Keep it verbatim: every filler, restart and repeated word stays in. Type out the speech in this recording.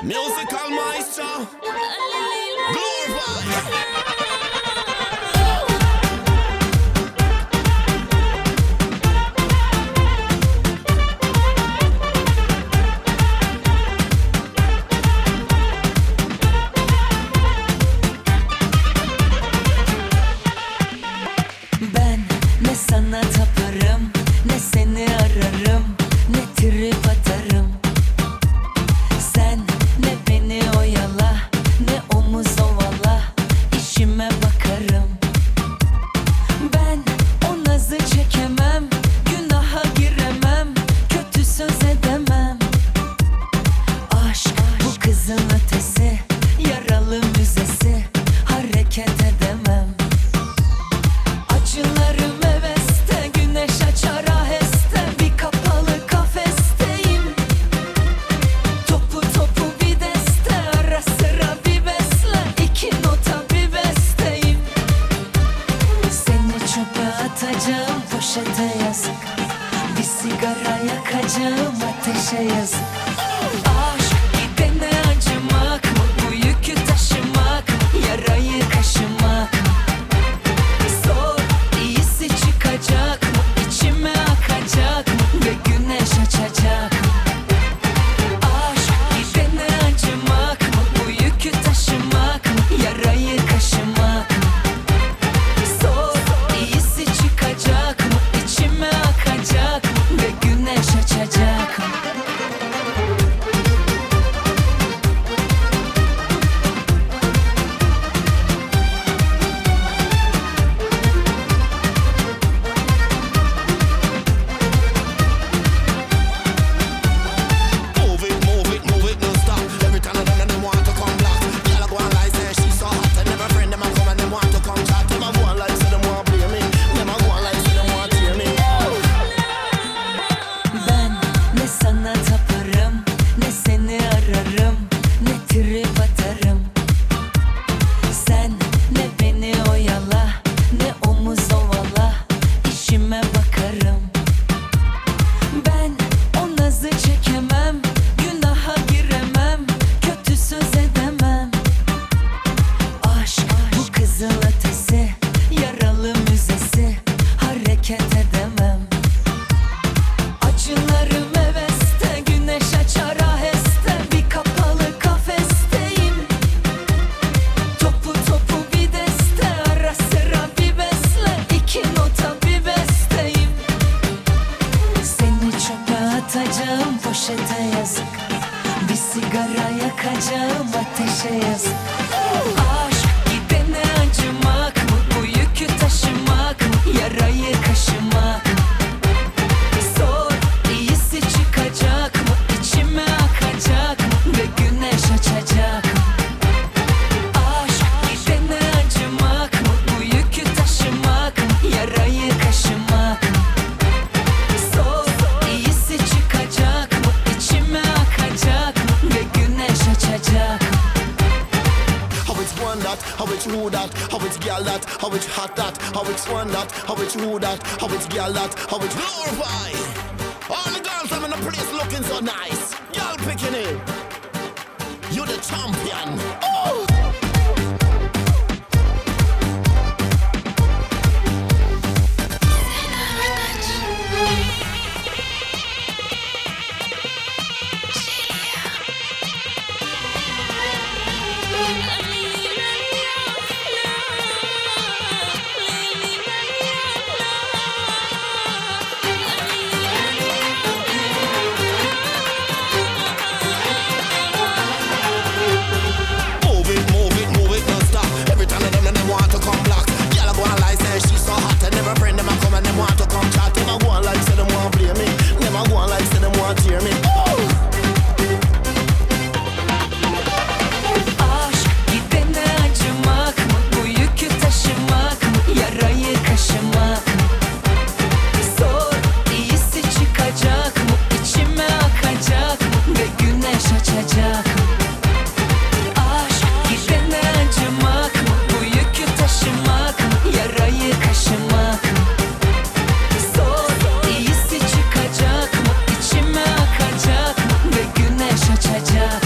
Musical maestro, glorify. Ben ne sana taparım, ne seni ararım, ne trip atarım. Sen ne beni oyala, ne omuz ovala, işime bakarım. Ben o nazı çekemem, günaha giremem, kötü söz edemem. Aşk bu kızın ötesi, yaralı müzesi, hareket edemem. Acılarım heveste, güneş açar aheste, bir kapalı kafesteyim. Topu topu bir deste, ara sıra bir besle, iki nota bir besteyim. Seni çöpe atacağım, poşete yazık. Bir sigara yakacağım, ateşe yazık. Aşk gidene acımak mı, bu yükü taşımak mı, yarayı kaşımak mı? Sor, iyisi çıkacak mı, içime akacak mı ve güneş açacak mı? Aşk gidene acımak mı, bu yükü taşımak mı, yarayı kaşımak mı? Sor, iyisi çıkacak mı, içime akacak mı ve güneş açacak mı? Move it, move it, move it, no stop. Every time I done and them want to come back. Girl, I go and lie, say she so hot. And every friend them a come and them want to come chat. Them a go and lie, say them want play me. Them a go and lie, say them want tear me. Ben ne sana taparım, ne seni ararım, ne trip atarım. Sen ne beni oyala, ne omuz ovala, işime bakarım. Ben o nazı çekemem, günaha giremem, kötü söz edemem. Aşk bu kızıl ötesi, yaralı müzesi, hareket edemem. Acılarım heveste, güneş açar aheste, bir kapalı kafesteyim. Topu topu bir deste, ara sıra bir besle, iki nota bir besteyim. Seni çöpe atacağım, poşete yazık. Bir sigara yakacağım, ateşe yazık. Aşk gidene acımak mı, bu yükü taşımak mı, yarayı kaşımak mı? Sor, iyisi çıkacak mı, içime akacak mı ve güneş açacak mı? Aşk gidene acımak mı, bu yükü taşımak mı, yarayı kaşımak mı? Sor, iyisi çıkacak mı, içime akacak mı ve güneş açacak mı? How it's one that, how it's who that, how it's girl that, how it's hot that, how it's one that, how it's who that, how it's girl that, how it's glorify. All the girls I'm in the place looking so nice. Y'all picking it. You the champion. Oh! Move it, move it, move it, no stop. Every time I done and them want to come back. Girl, I go and lie, say she so hot. And every friend them a come and them want to come chat. Them a go and lie, say them want play me. Them a go and lie, say them want tear me. Oh! Aşk gidene acımak mı, bu yükü taşımak mı, yarayı kaşımak mı? Sor, iyisi çıkacak mı, içime akacak mı ve güneş açacak mı? Aşk gidene acımak mı, bu yükü taşımak mı, yarayı kaşımak mı? Sor, iyisi çıkacak mı, içime akacak mı ve güneş açacak